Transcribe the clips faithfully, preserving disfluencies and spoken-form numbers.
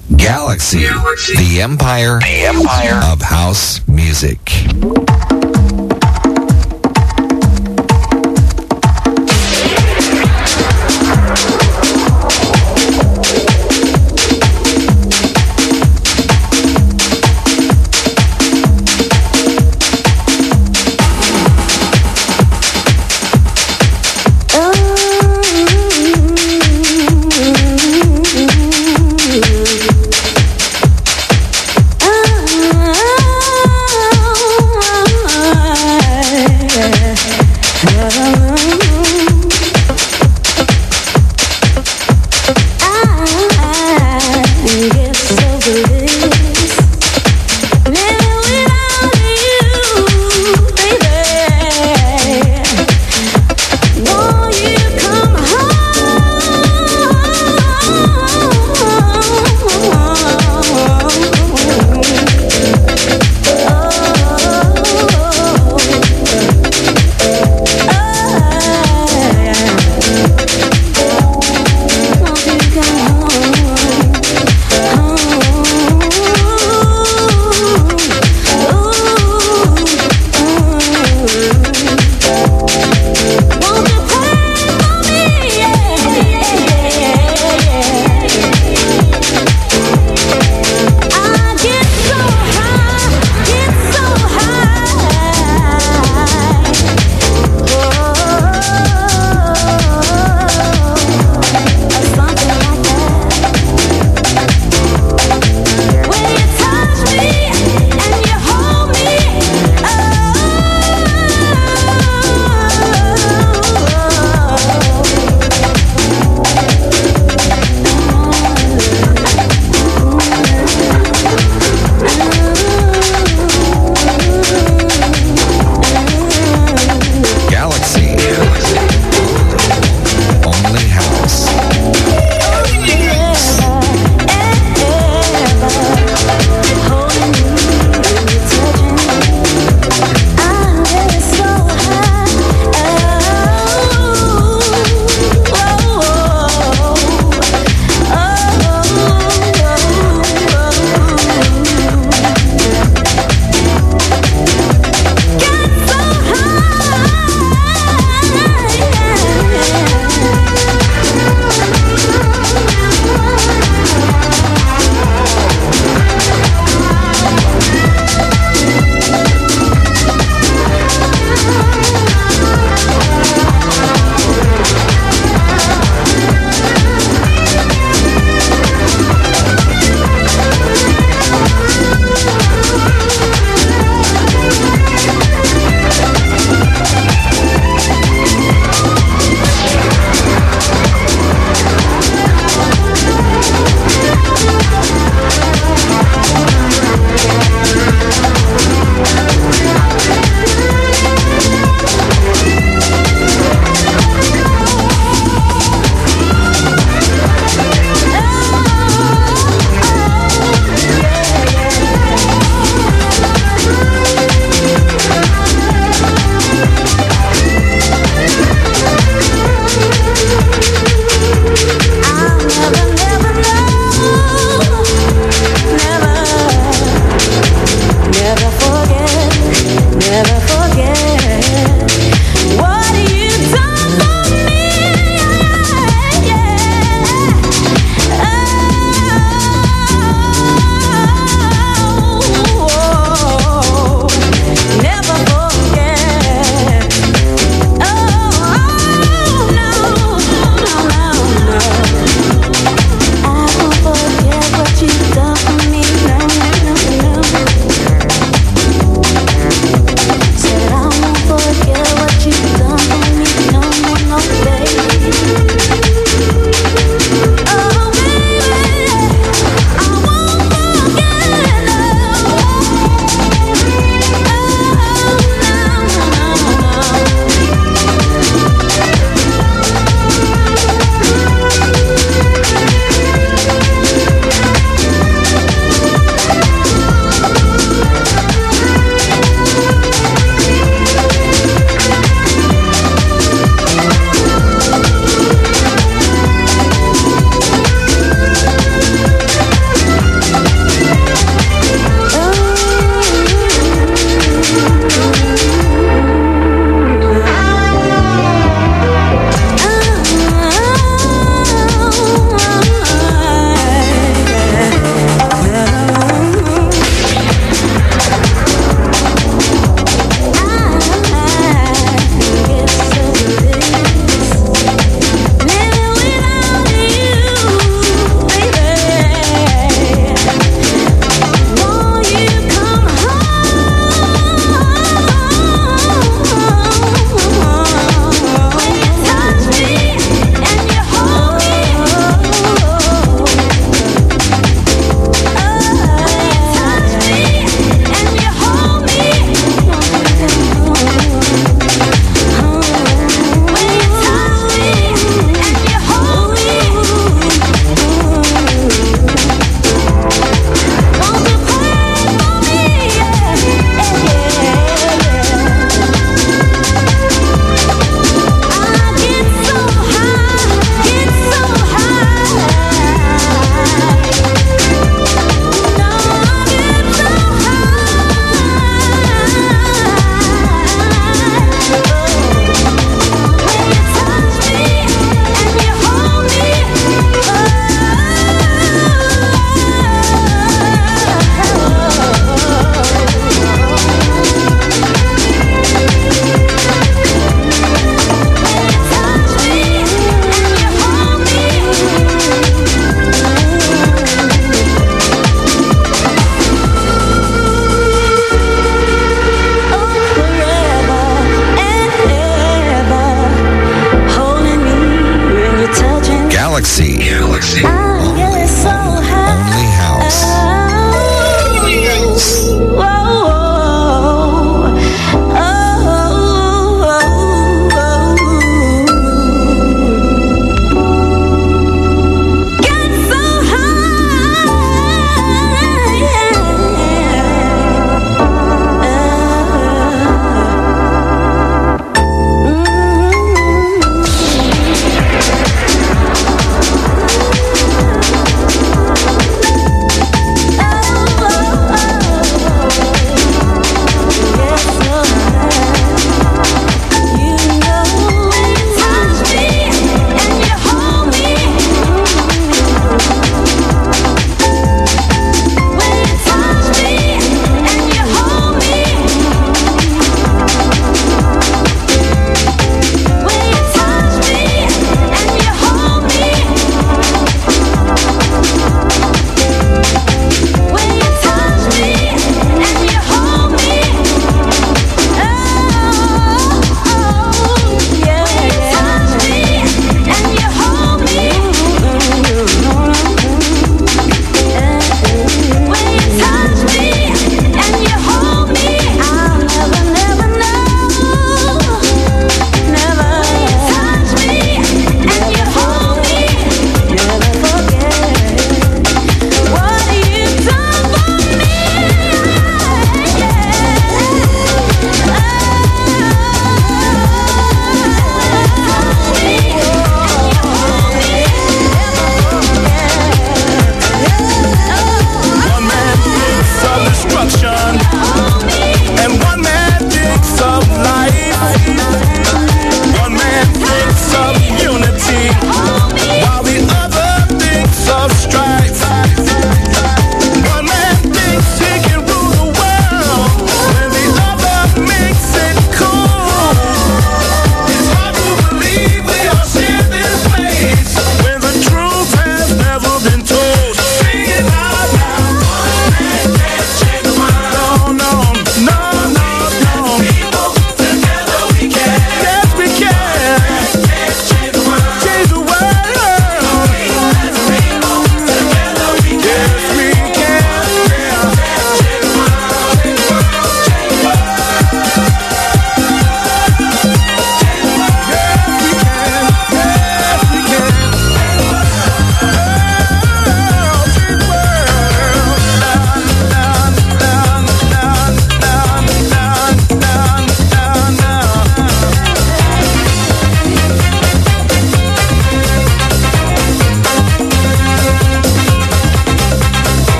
Galaxy, the empire, the empire of house music. Oh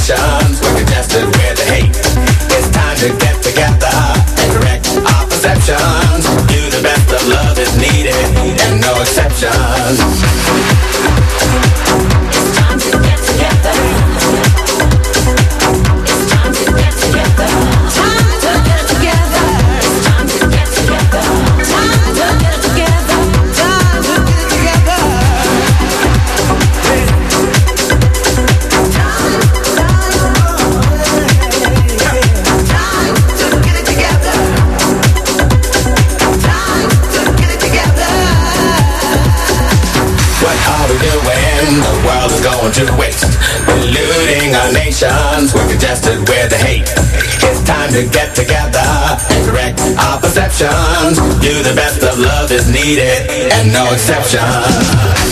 nations, we're congested with the hate. It's time to get together and correct our perceptions. Do the best of love is needed, and no exceptions. It's time to get together. It's time to get together. Time to get together. It's time to get together. Time to get together. Time to get together. The world is going to waste, polluting our nations. We're congested with the hate. It's time to get together and correct our perceptions. Do the best of love is needed, and no exceptions.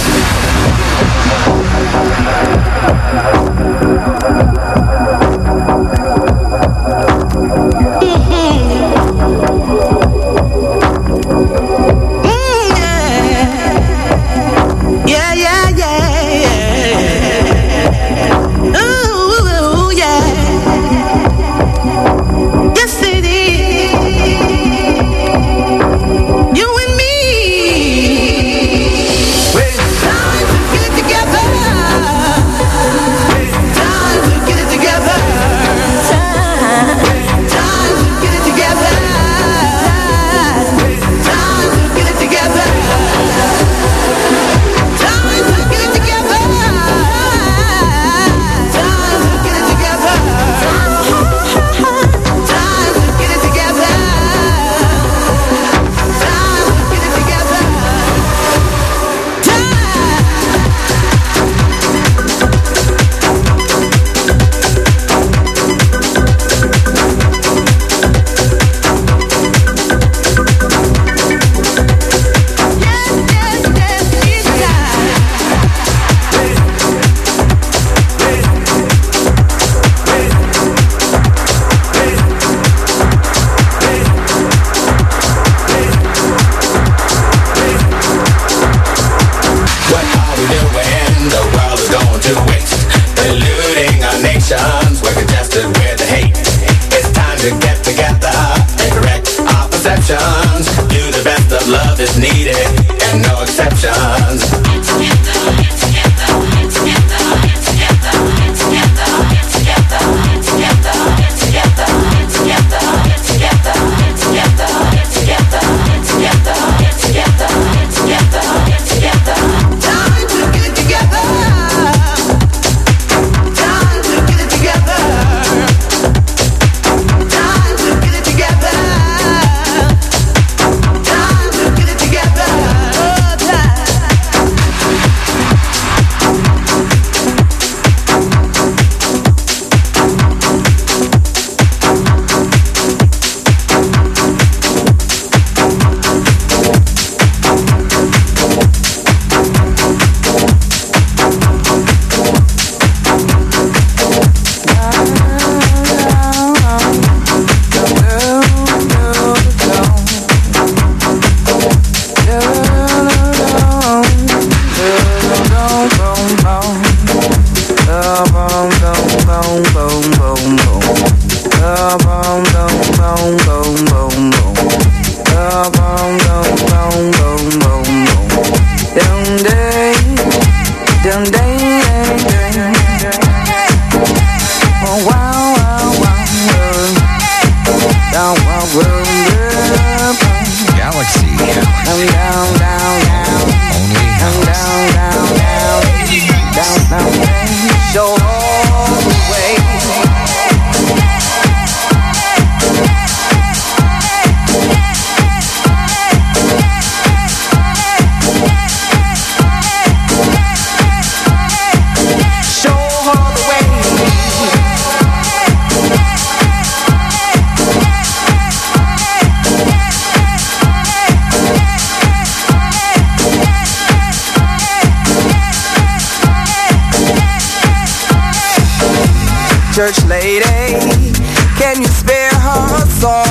Church lady, can you spare her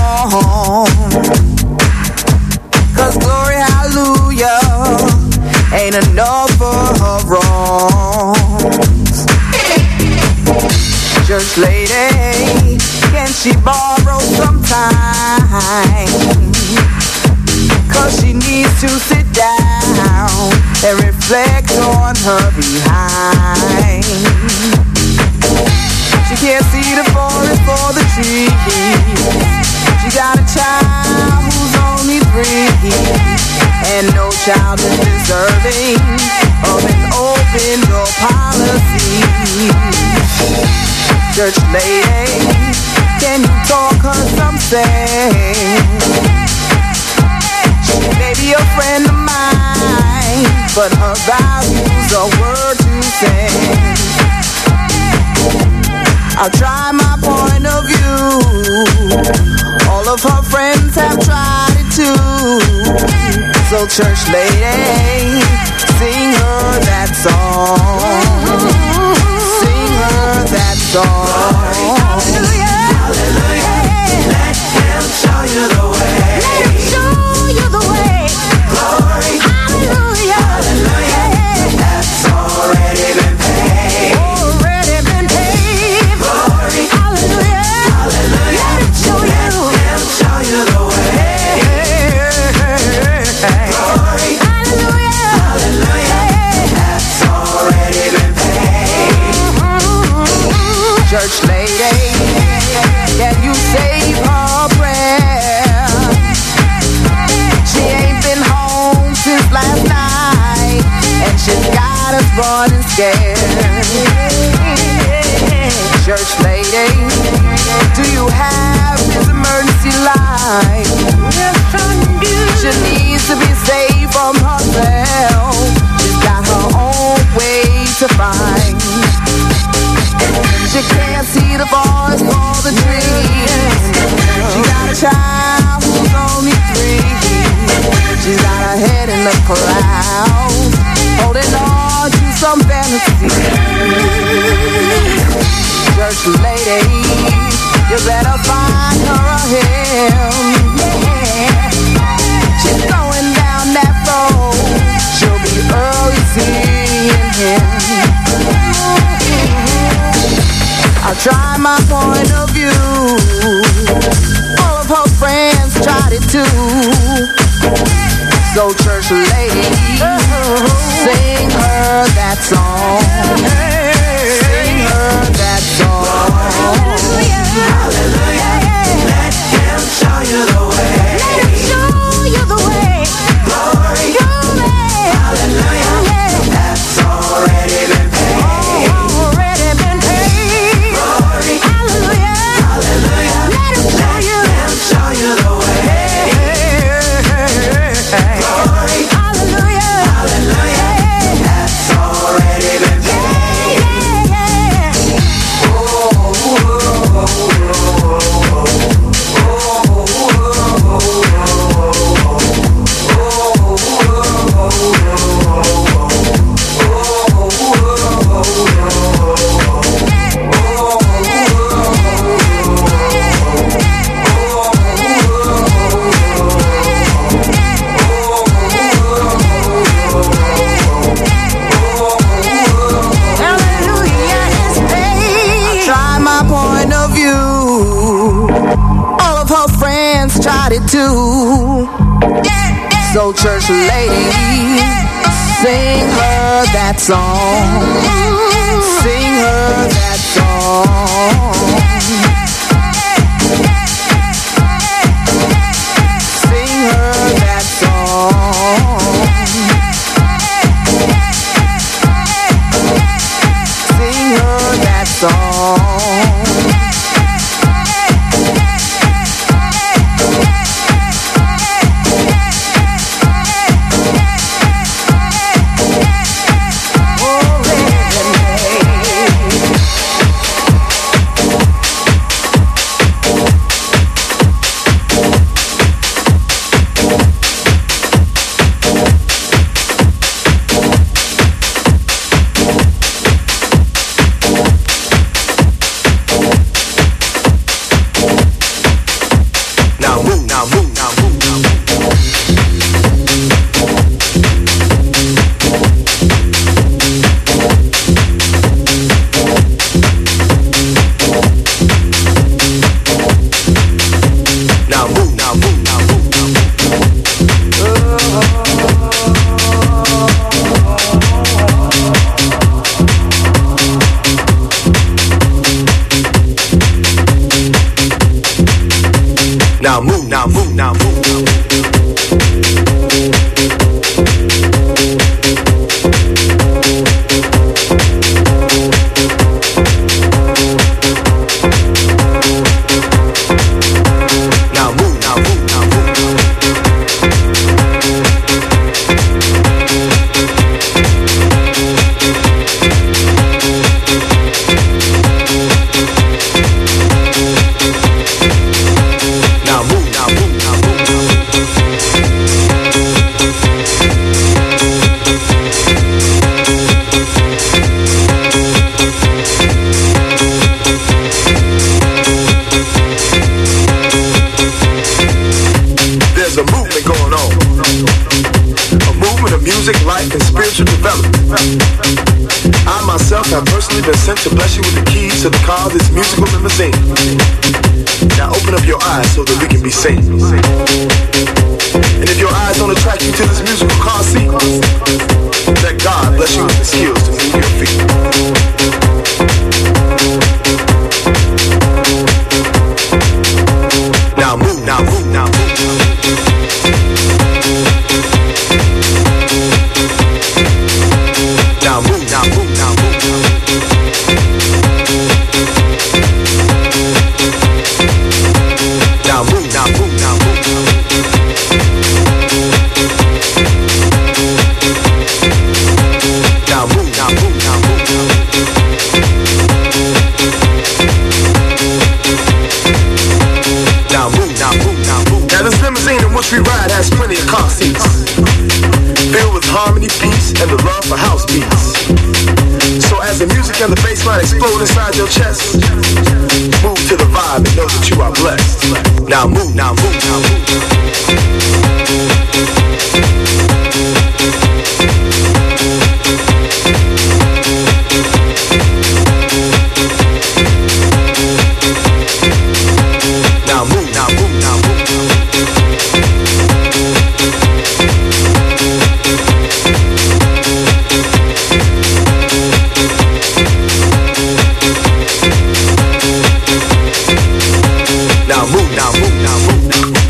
song? Cause glory, hallelujah, ain't enough for her wrongs. Church lady, can she borrow some time? Cause she needs to sit down and reflect on her behind. She can't see the forest for the trees. She got a child who's only three, and no child is deserving of an open door policy. Church lady, can you talk her some sense? She may be a friend of mine, but her values are worth two cents. I'll try my point of view. All of her friends have tried it too. So church lady, sing her that song. Sing her that song. Hallelujah, hallelujah. Let him show you the way. Let him show you the way. Glory, hallelujah, hallelujah. That's already been paid. Already been paid. Glory, hallelujah, hallelujah. Let him show you. Let him show you the way. Glory, hallelujah, hallelujah. That's already been paid. Church lady, can you save her prayer? She ain't been home since last night, and she's got us running scared. Church lady, do you have his emergency line? She needs to be saved from herself. She's got her own way to find. She can't see the forest for the trees. She got a child who's only three. She's got her head in the clouds, holding on to some fantasy. Church lady, you better find her a hymn. Yeah. She's going down that road. She'll be early seeing him. I'll try my point of view. All of her friends tried it too. So church lady, sing her that song. Sing her that song. Hallelujah, hallelujah. Let him show you the way. Let him show you the way. Glory, glory, hallelujah. That's already been paid. Already been paid. Glory, hallelujah, hallelujah. Let him show you. Let him show you the way. Glory, hallelujah, hallelujah. That's already been paid. Yeah, yeah, yeah. Oh, oh, oh, oh, tried it too. So church lady, sing her that song. Sing her that song. Sing her that song. Sing her that song. Now move, now move, now move, now move. I've personally been sent to bless you with the keys to the car, this musical limousine. Now open up your eyes so that we can be seen. And if your eyes don't attract you to this musical car seat, let God bless you with the skills to move your feet. Now move, now move, now move. Now move, now move, now move. Now move, now move, now move. Now move, now move, now move. Now move, now move, now move. Now this limousine in which we ride has plenty of car seats, filled with harmony, peace, and the love for house beats. So as the music and the bass line explode inside your chest, move to the vibe and know that you are blessed. Now move, now move, now move. Now move, now move, now move. Now move, now move, now move, now move.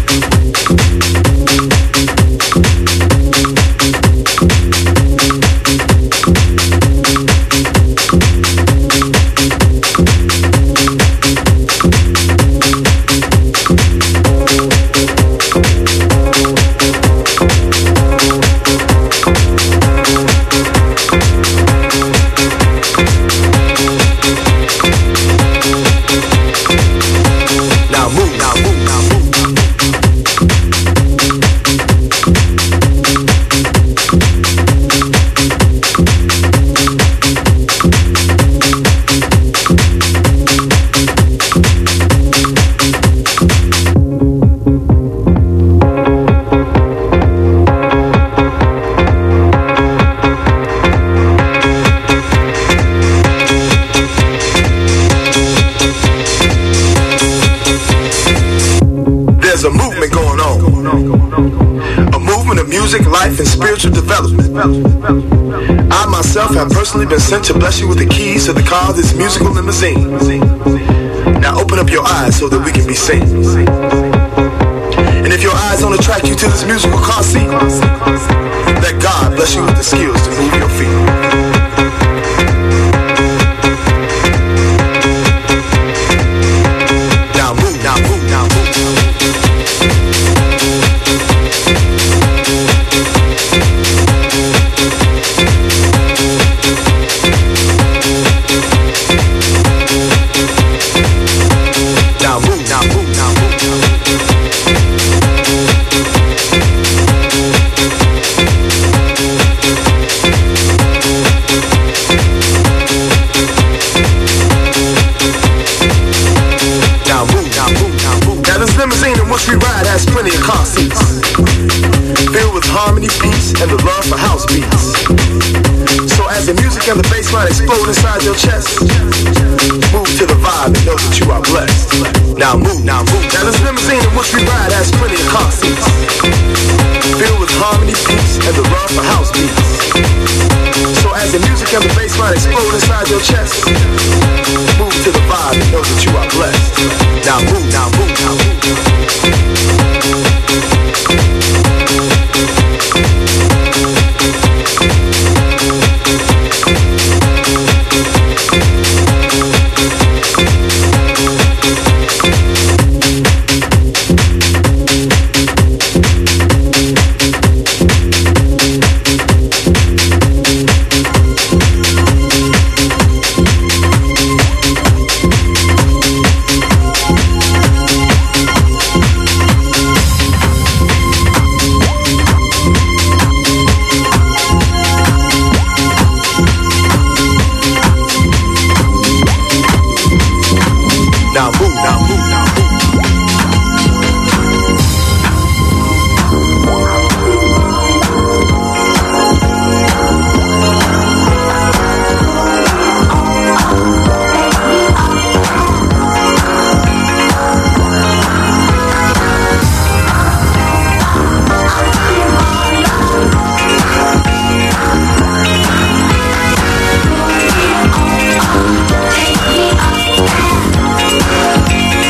Life and spiritual development. I myself have personally been sent to bless you with the keys to the car, this musical limousine. Now open up your eyes so that we can be seen. And if your eyes don't attract you to this musical car seat, let God bless you with the skills to move your feet. Now move, now move, now move. We ride has plenty of car seats, filled with harmony, peace, and the love for house beats. So as the music and the bass line explode inside your chest, move to the vibe and know that you are blessed. Now move, now move. Now this limousine in which we ride has plenty of car seats, filled with harmony, peace, and the love for house beats. So as the music and the bass line explode inside your chest, move to the vibe and know that you are blessed. Now move, now move, now move. now move, now move. Take me up.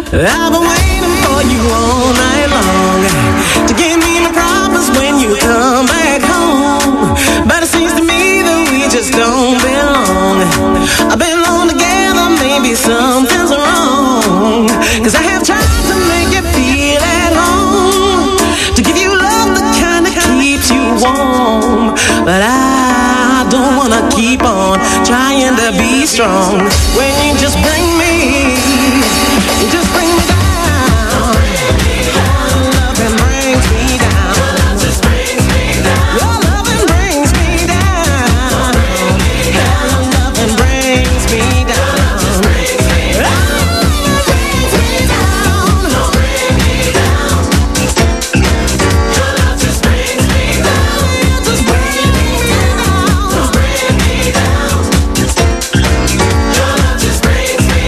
I've been waiting for you all night long to give me my promise when you come back home. But it seems to me that we just don't belong. I've been alone together, maybe something's wrong. Cause I have tried to make you feel at home, to give you love the kind that keeps you warm. But I don't wanna keep on trying to be strong when you just bring me, you just bring me down. Your loving brings me down. Your love just brings me down. Your loving brings me down. Your loving brings me down. Your love just brings me down. Don't bring me down. Your love just brings me down. Your just brings me down. Don't bring me down. Your love just brings me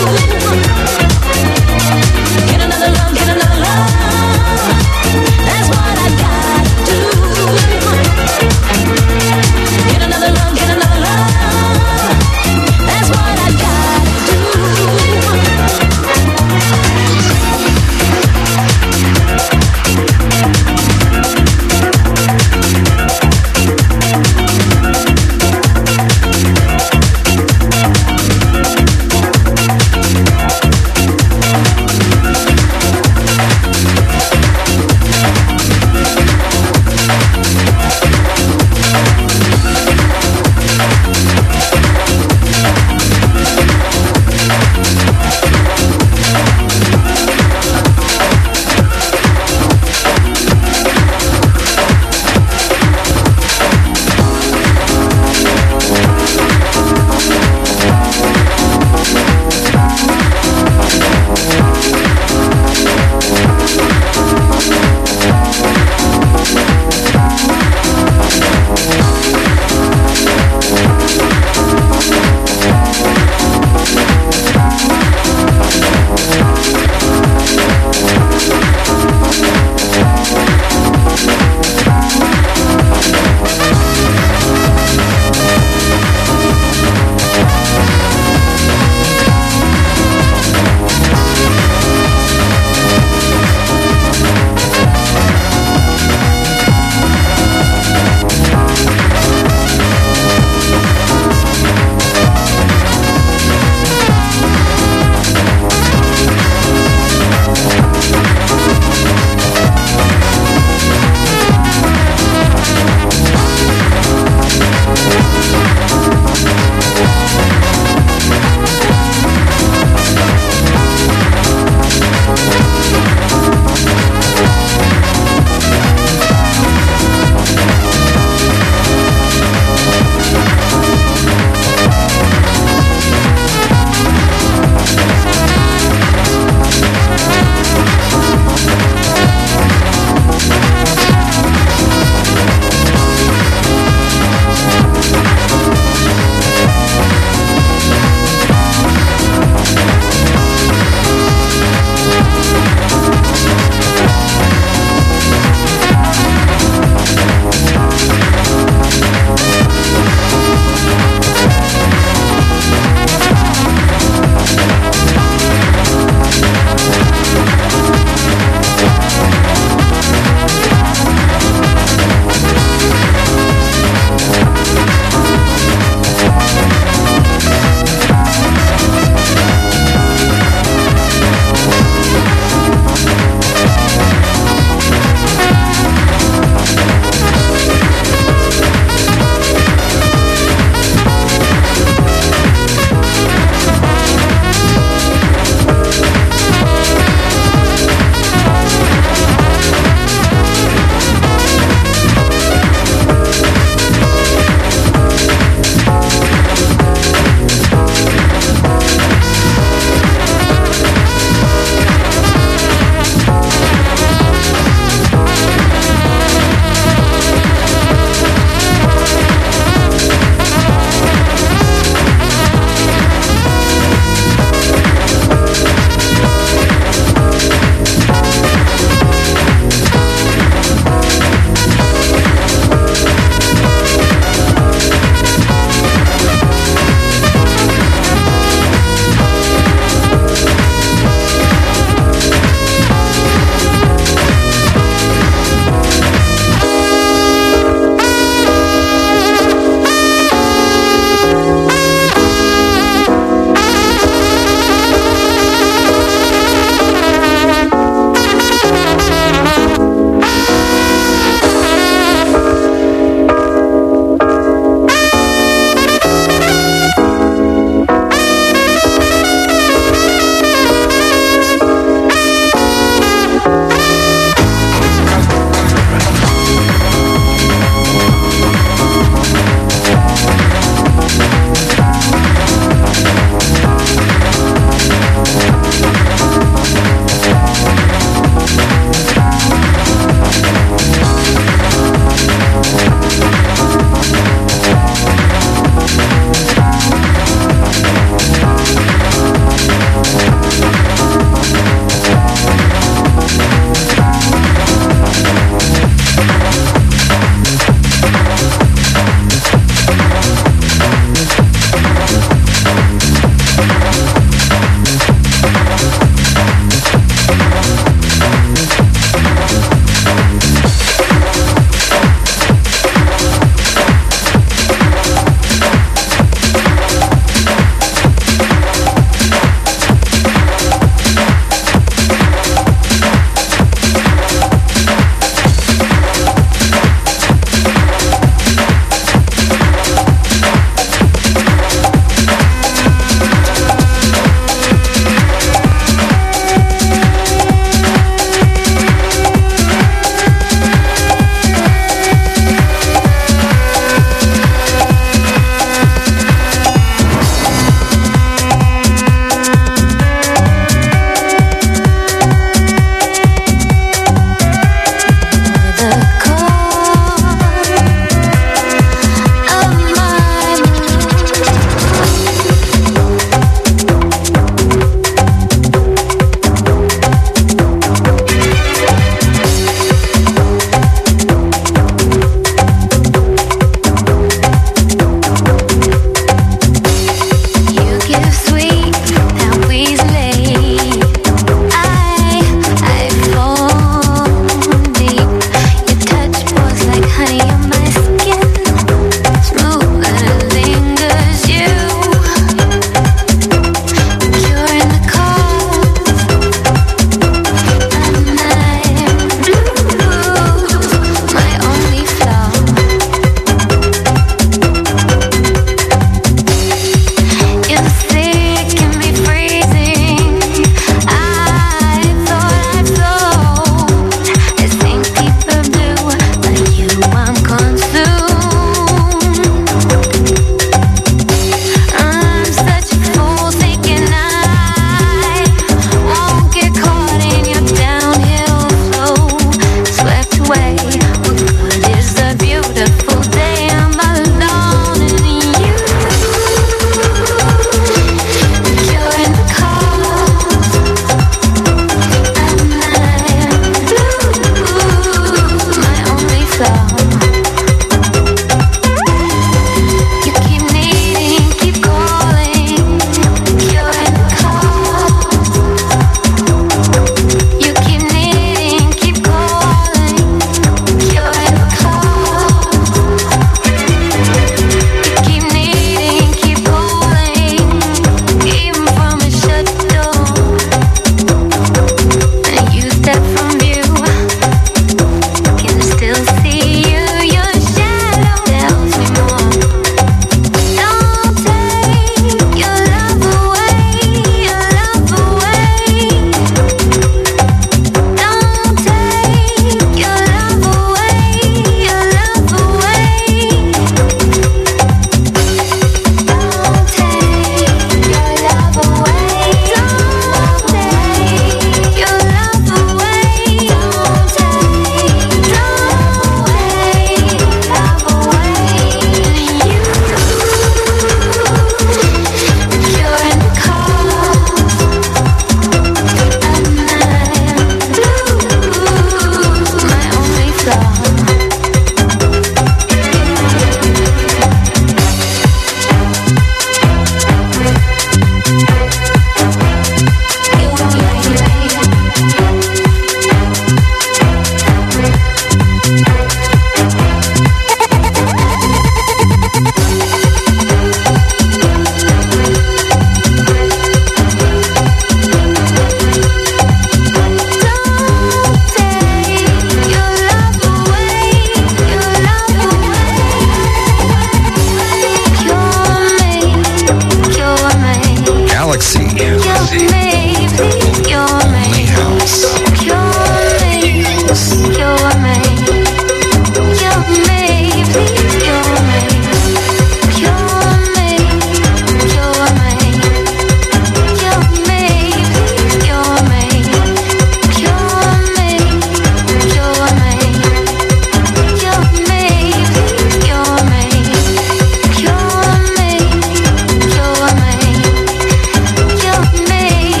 Galaxy. You're me, you're me. Only house. You're me, you're me. You're me, you're me. You're me, you're me. You're me, you're me. You're me, you're me. You're me, you're me. You're me, you're me. You're me,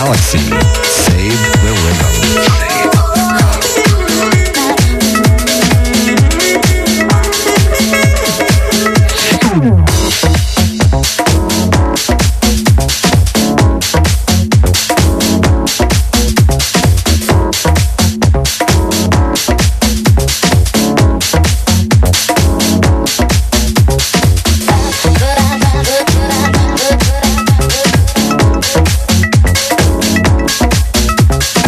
Galaxy. Save the rhythm. Good,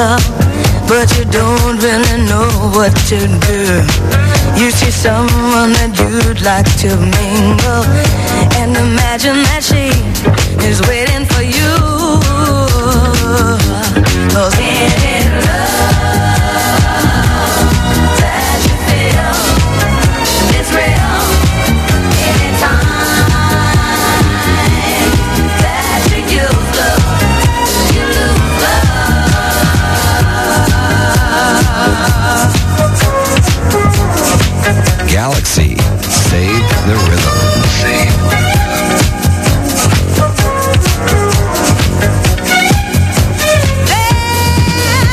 love, but you don't really know what to do. You see someone that you'd like to mingle, and imagine that she is waiting for you. 'Cause any love that you feel, it's real. Anytime that you use love, you lose love. Galaxy, save the rhythm. Save the rhythm. There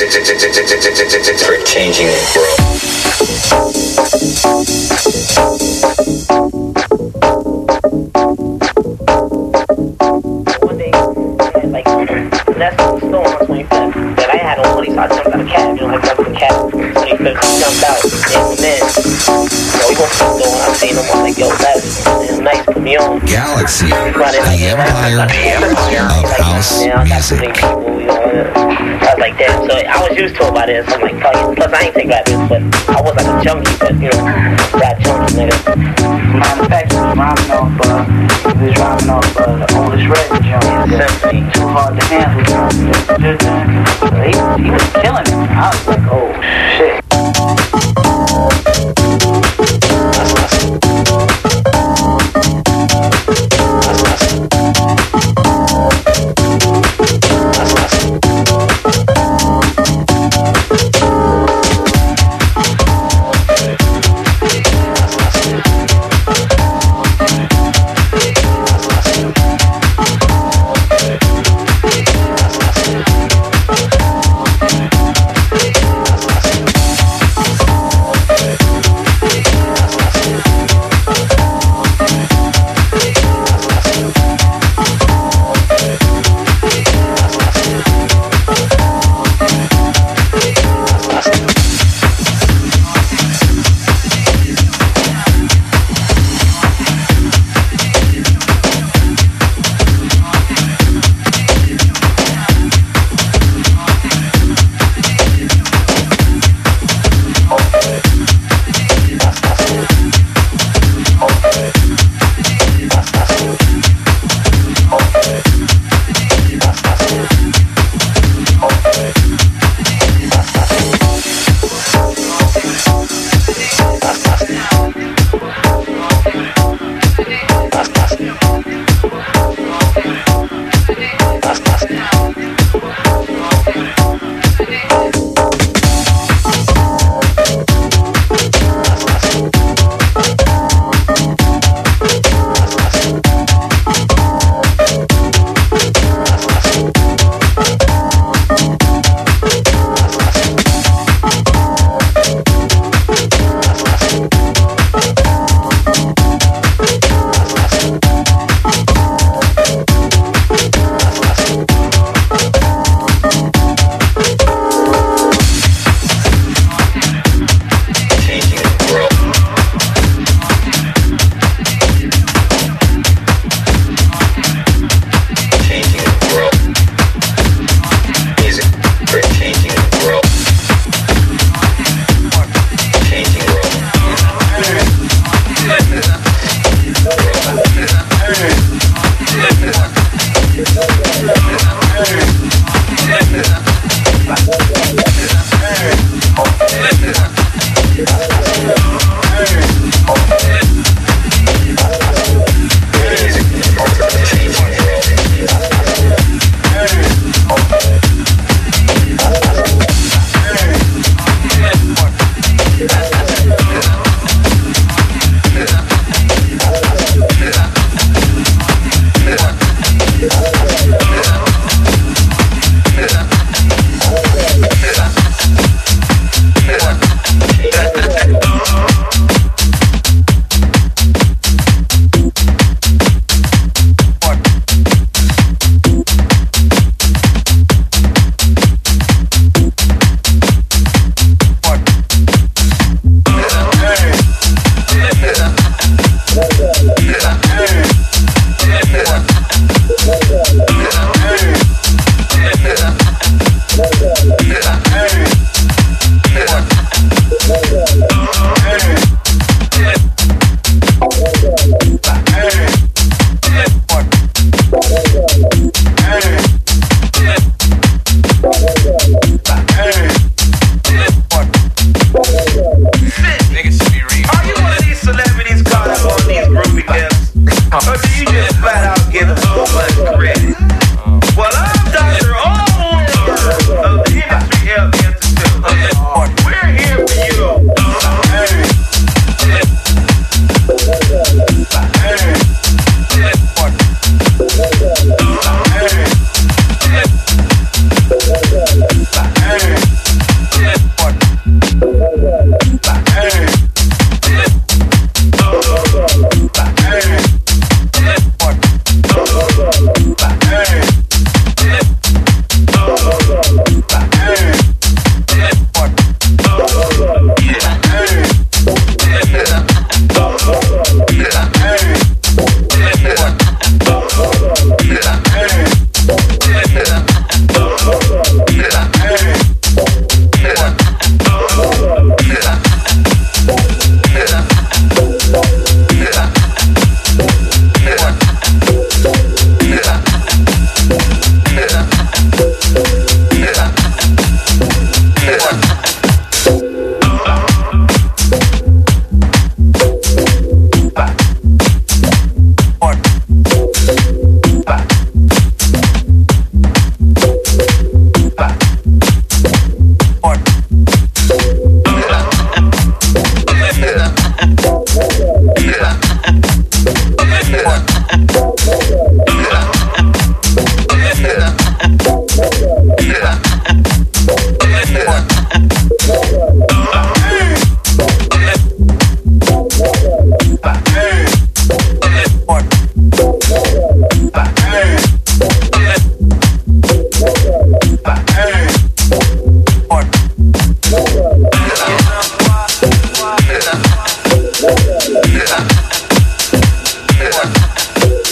For changing the world. One day, like, that's the store on twenty-fifth that I had on money, so I jumped out of cab. You know, I jumped in the cab. twenty-fifth, I jumped out, and went in. So we went to the store, and I seen him. I'm like, yo, that's nice, put me on. Galaxy, the empire of house music. I was like, damn, so I was used to it by this. I'm like, fuck it. Plus, I ain't think rap this, but I was like a junkie, but, you know, rap junkie, nigga. Matter of fact, he was rhyming off, uh, he was rhyming off, uh, the oldest record joint. Symphony. Too hard to handle. So he, he was killing it. I was like, oh, shit.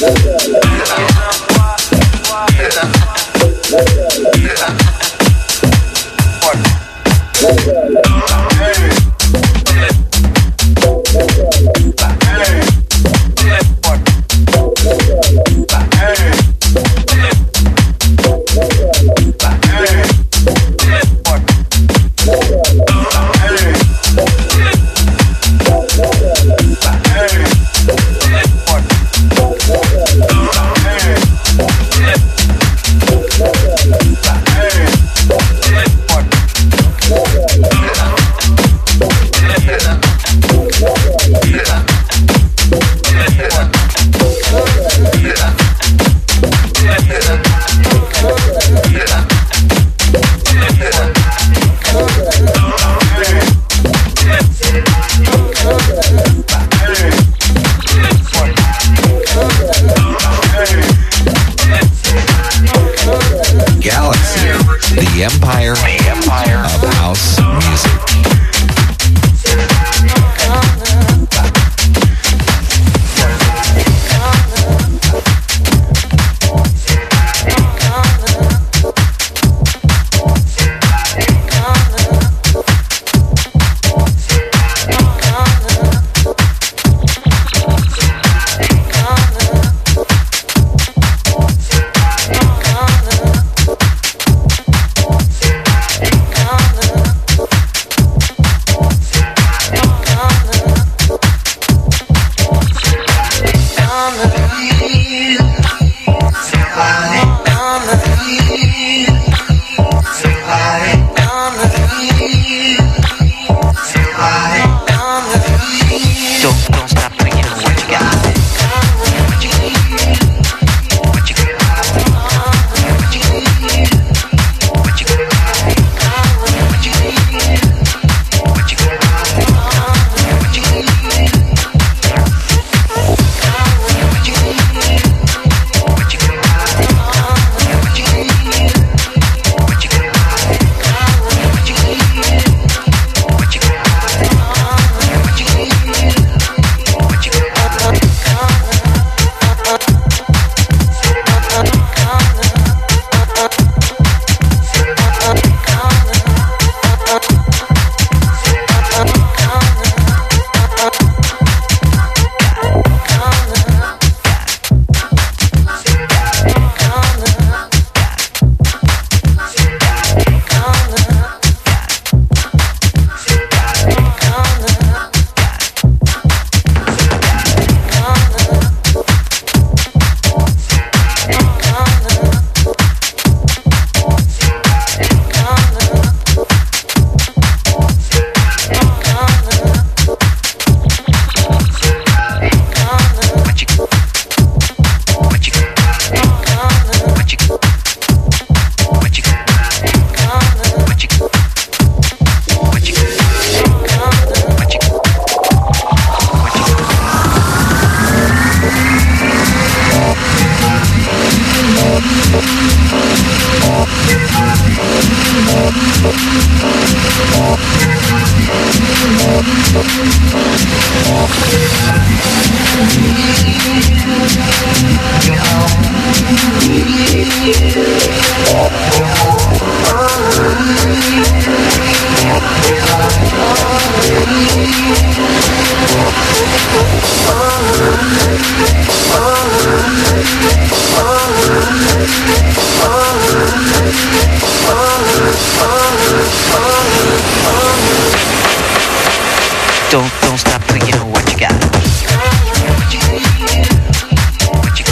Don't don't stop till you know what you got. What you, what you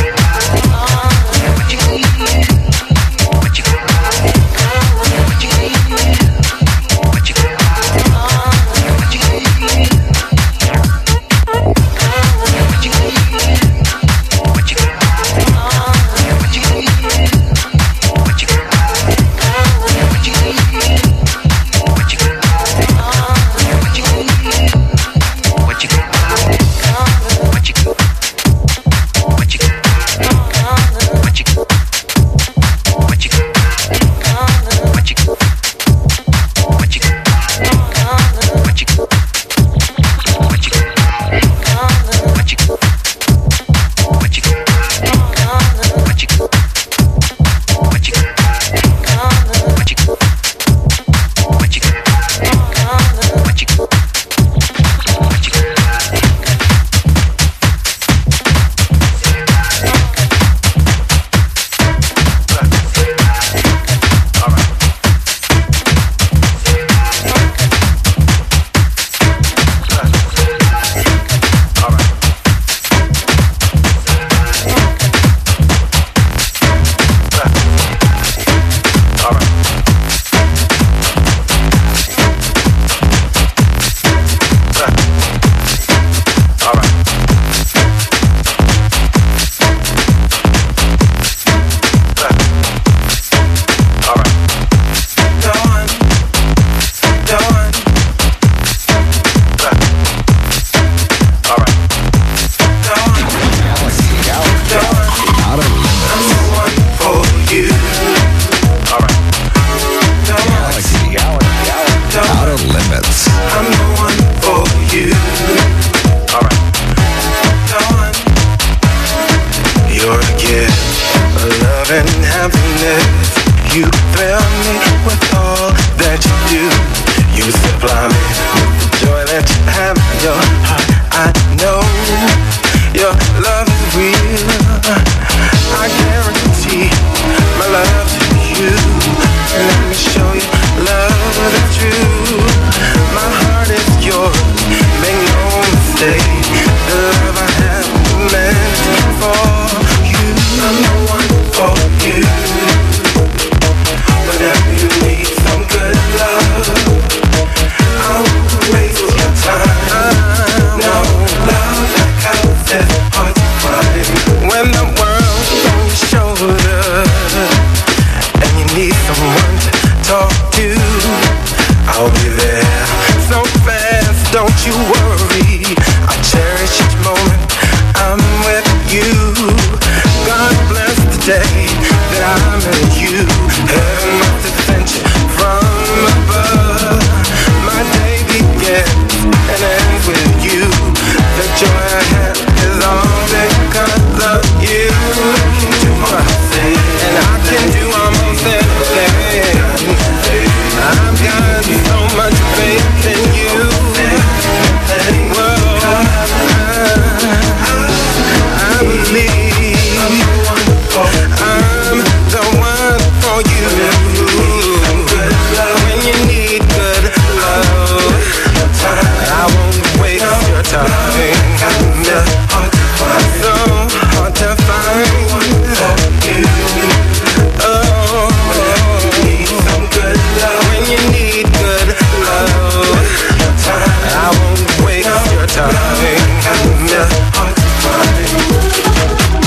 love and happiness. You thrill me with all that you do. You supply me with the joy that you have in your heart. I know your love is real. I guarantee my love to you. Let me show you love that's true. My heart is yours, make no mistake. The love I have meant for you. I'm the one for you. Whenever you need some good love, I won't waste your time. No love like ours is hard to find. When the world's on your shoulder and you need someone to talk to, I'll be there so fast, don't you worry. I cherish each moment I'm with you. God bless the day that I met you. Heaven must have sent you from above. My day begins and ends with you. The joy I have is all because of you. I can do what I say, and I can do almost anything. I've got so much faith in you. Whoa, I, I believe I'm the one for you. When you need good love, I won't waste your time. I'm so hard to find. Oh, when you need good love, I won't waste your time.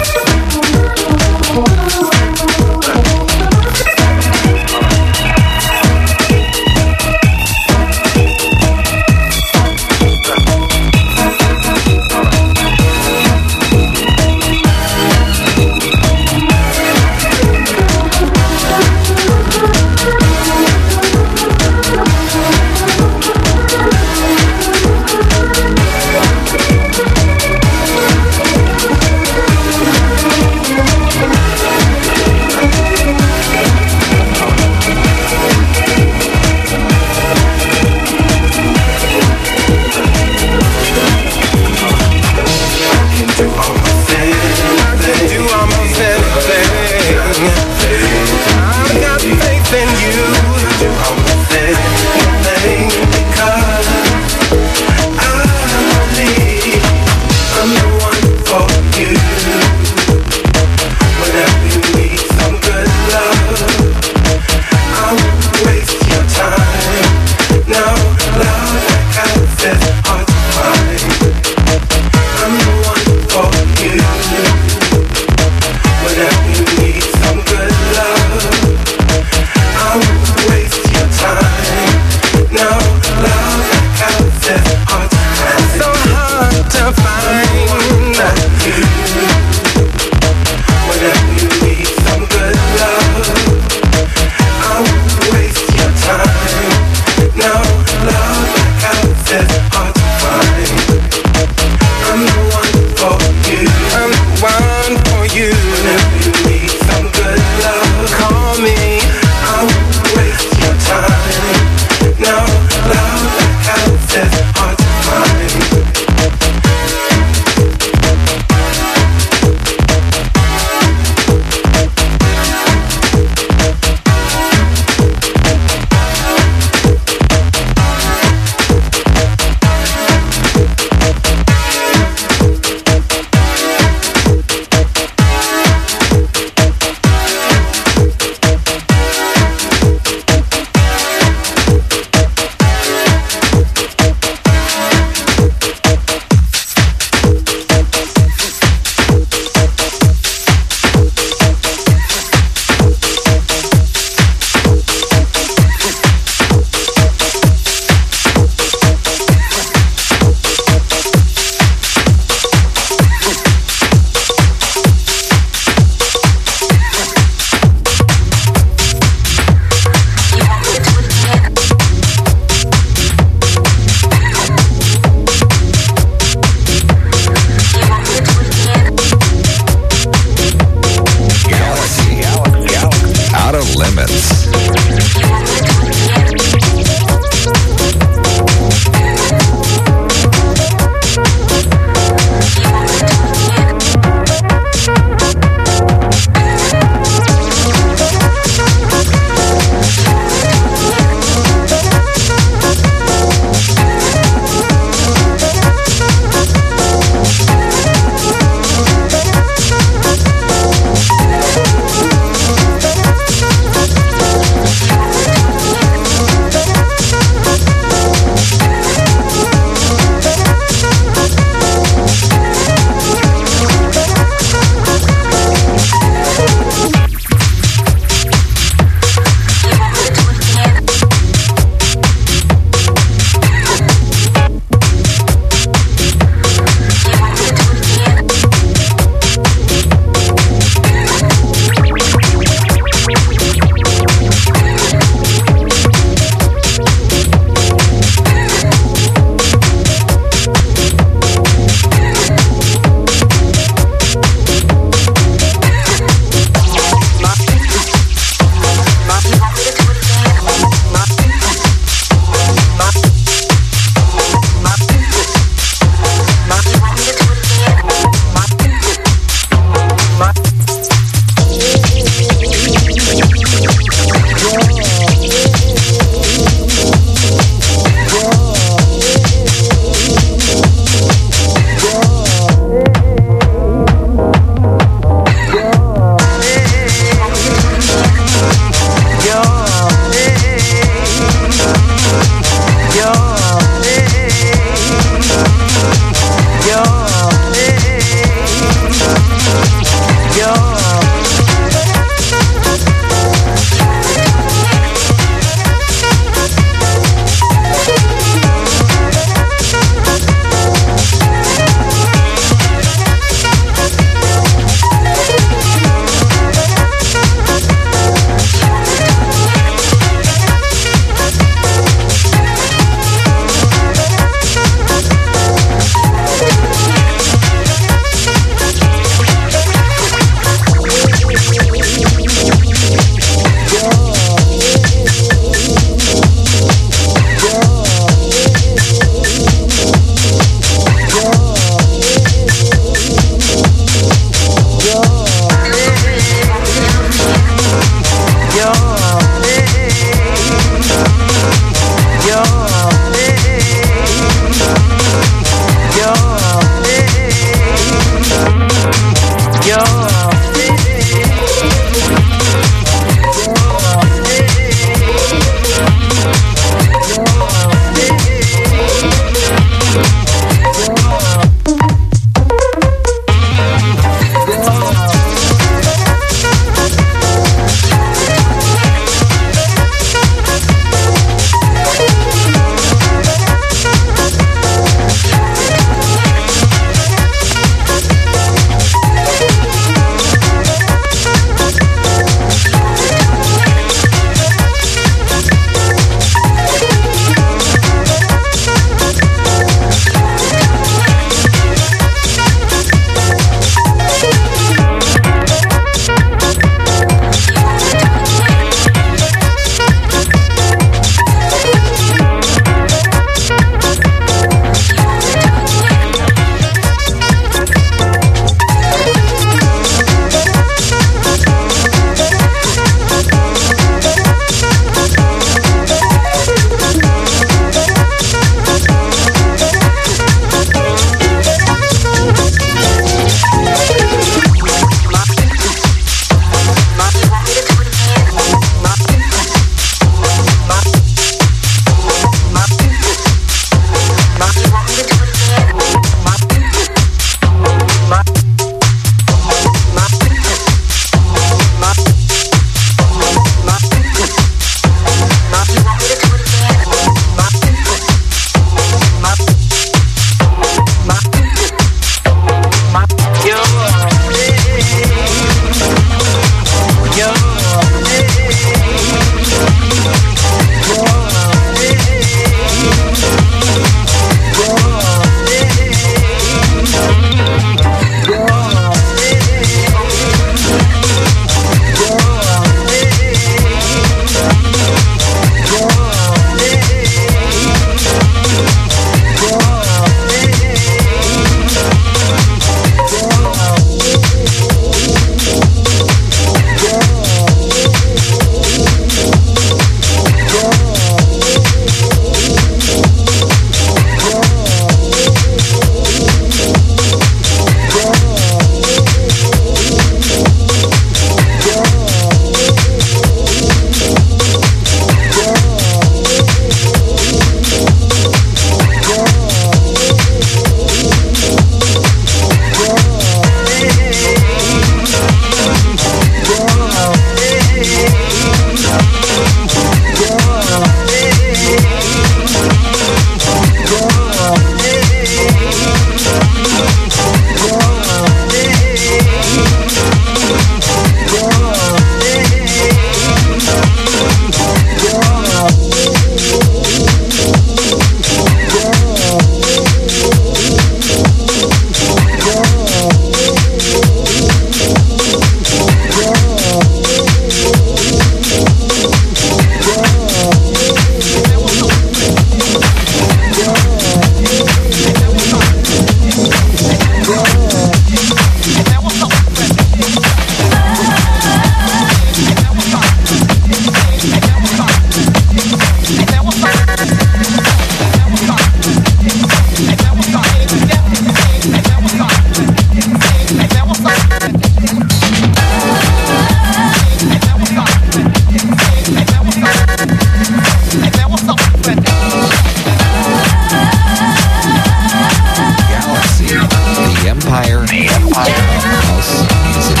The Empire, the Empire of House Music.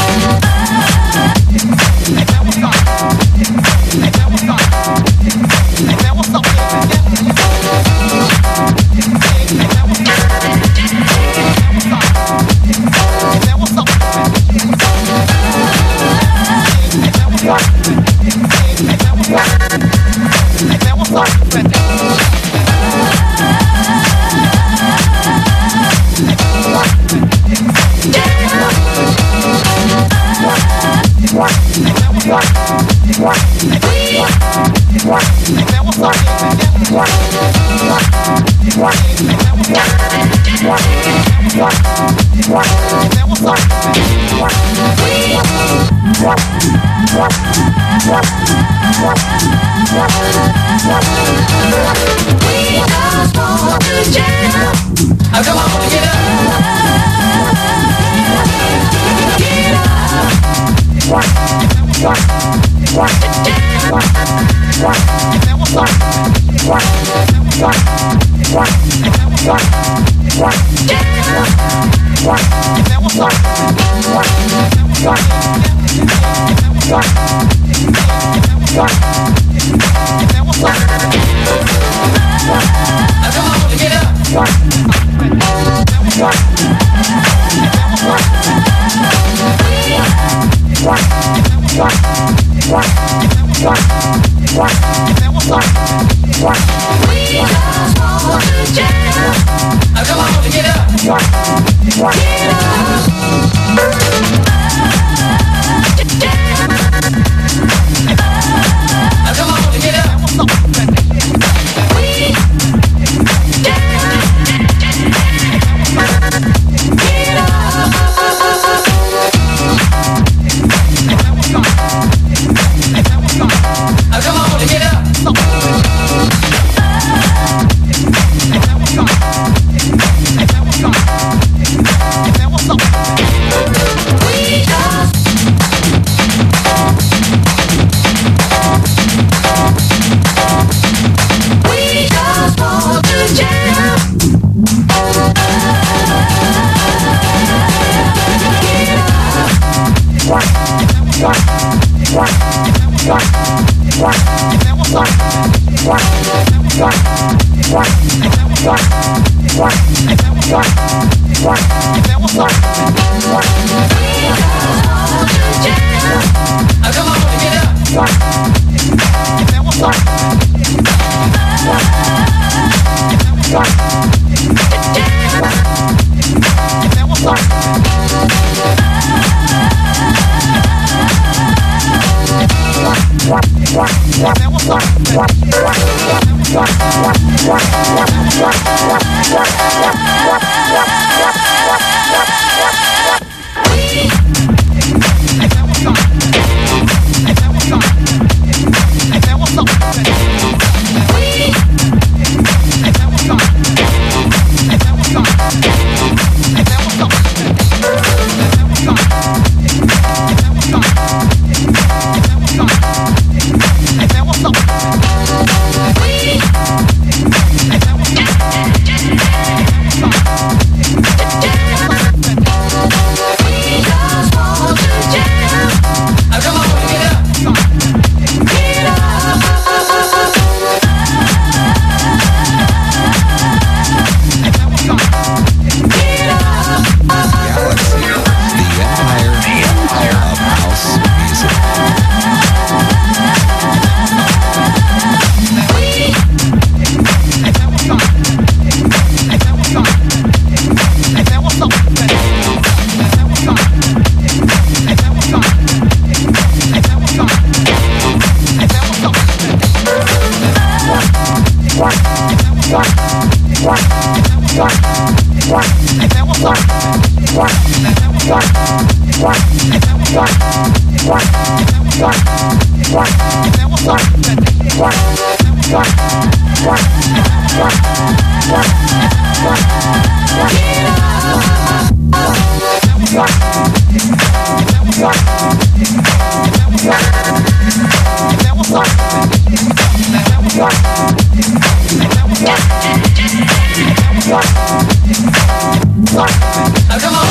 Come on.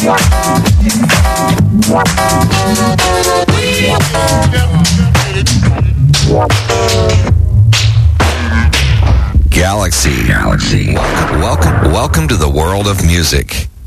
Galaxy. Galaxy. Welcome, welcome, welcome to the world of music.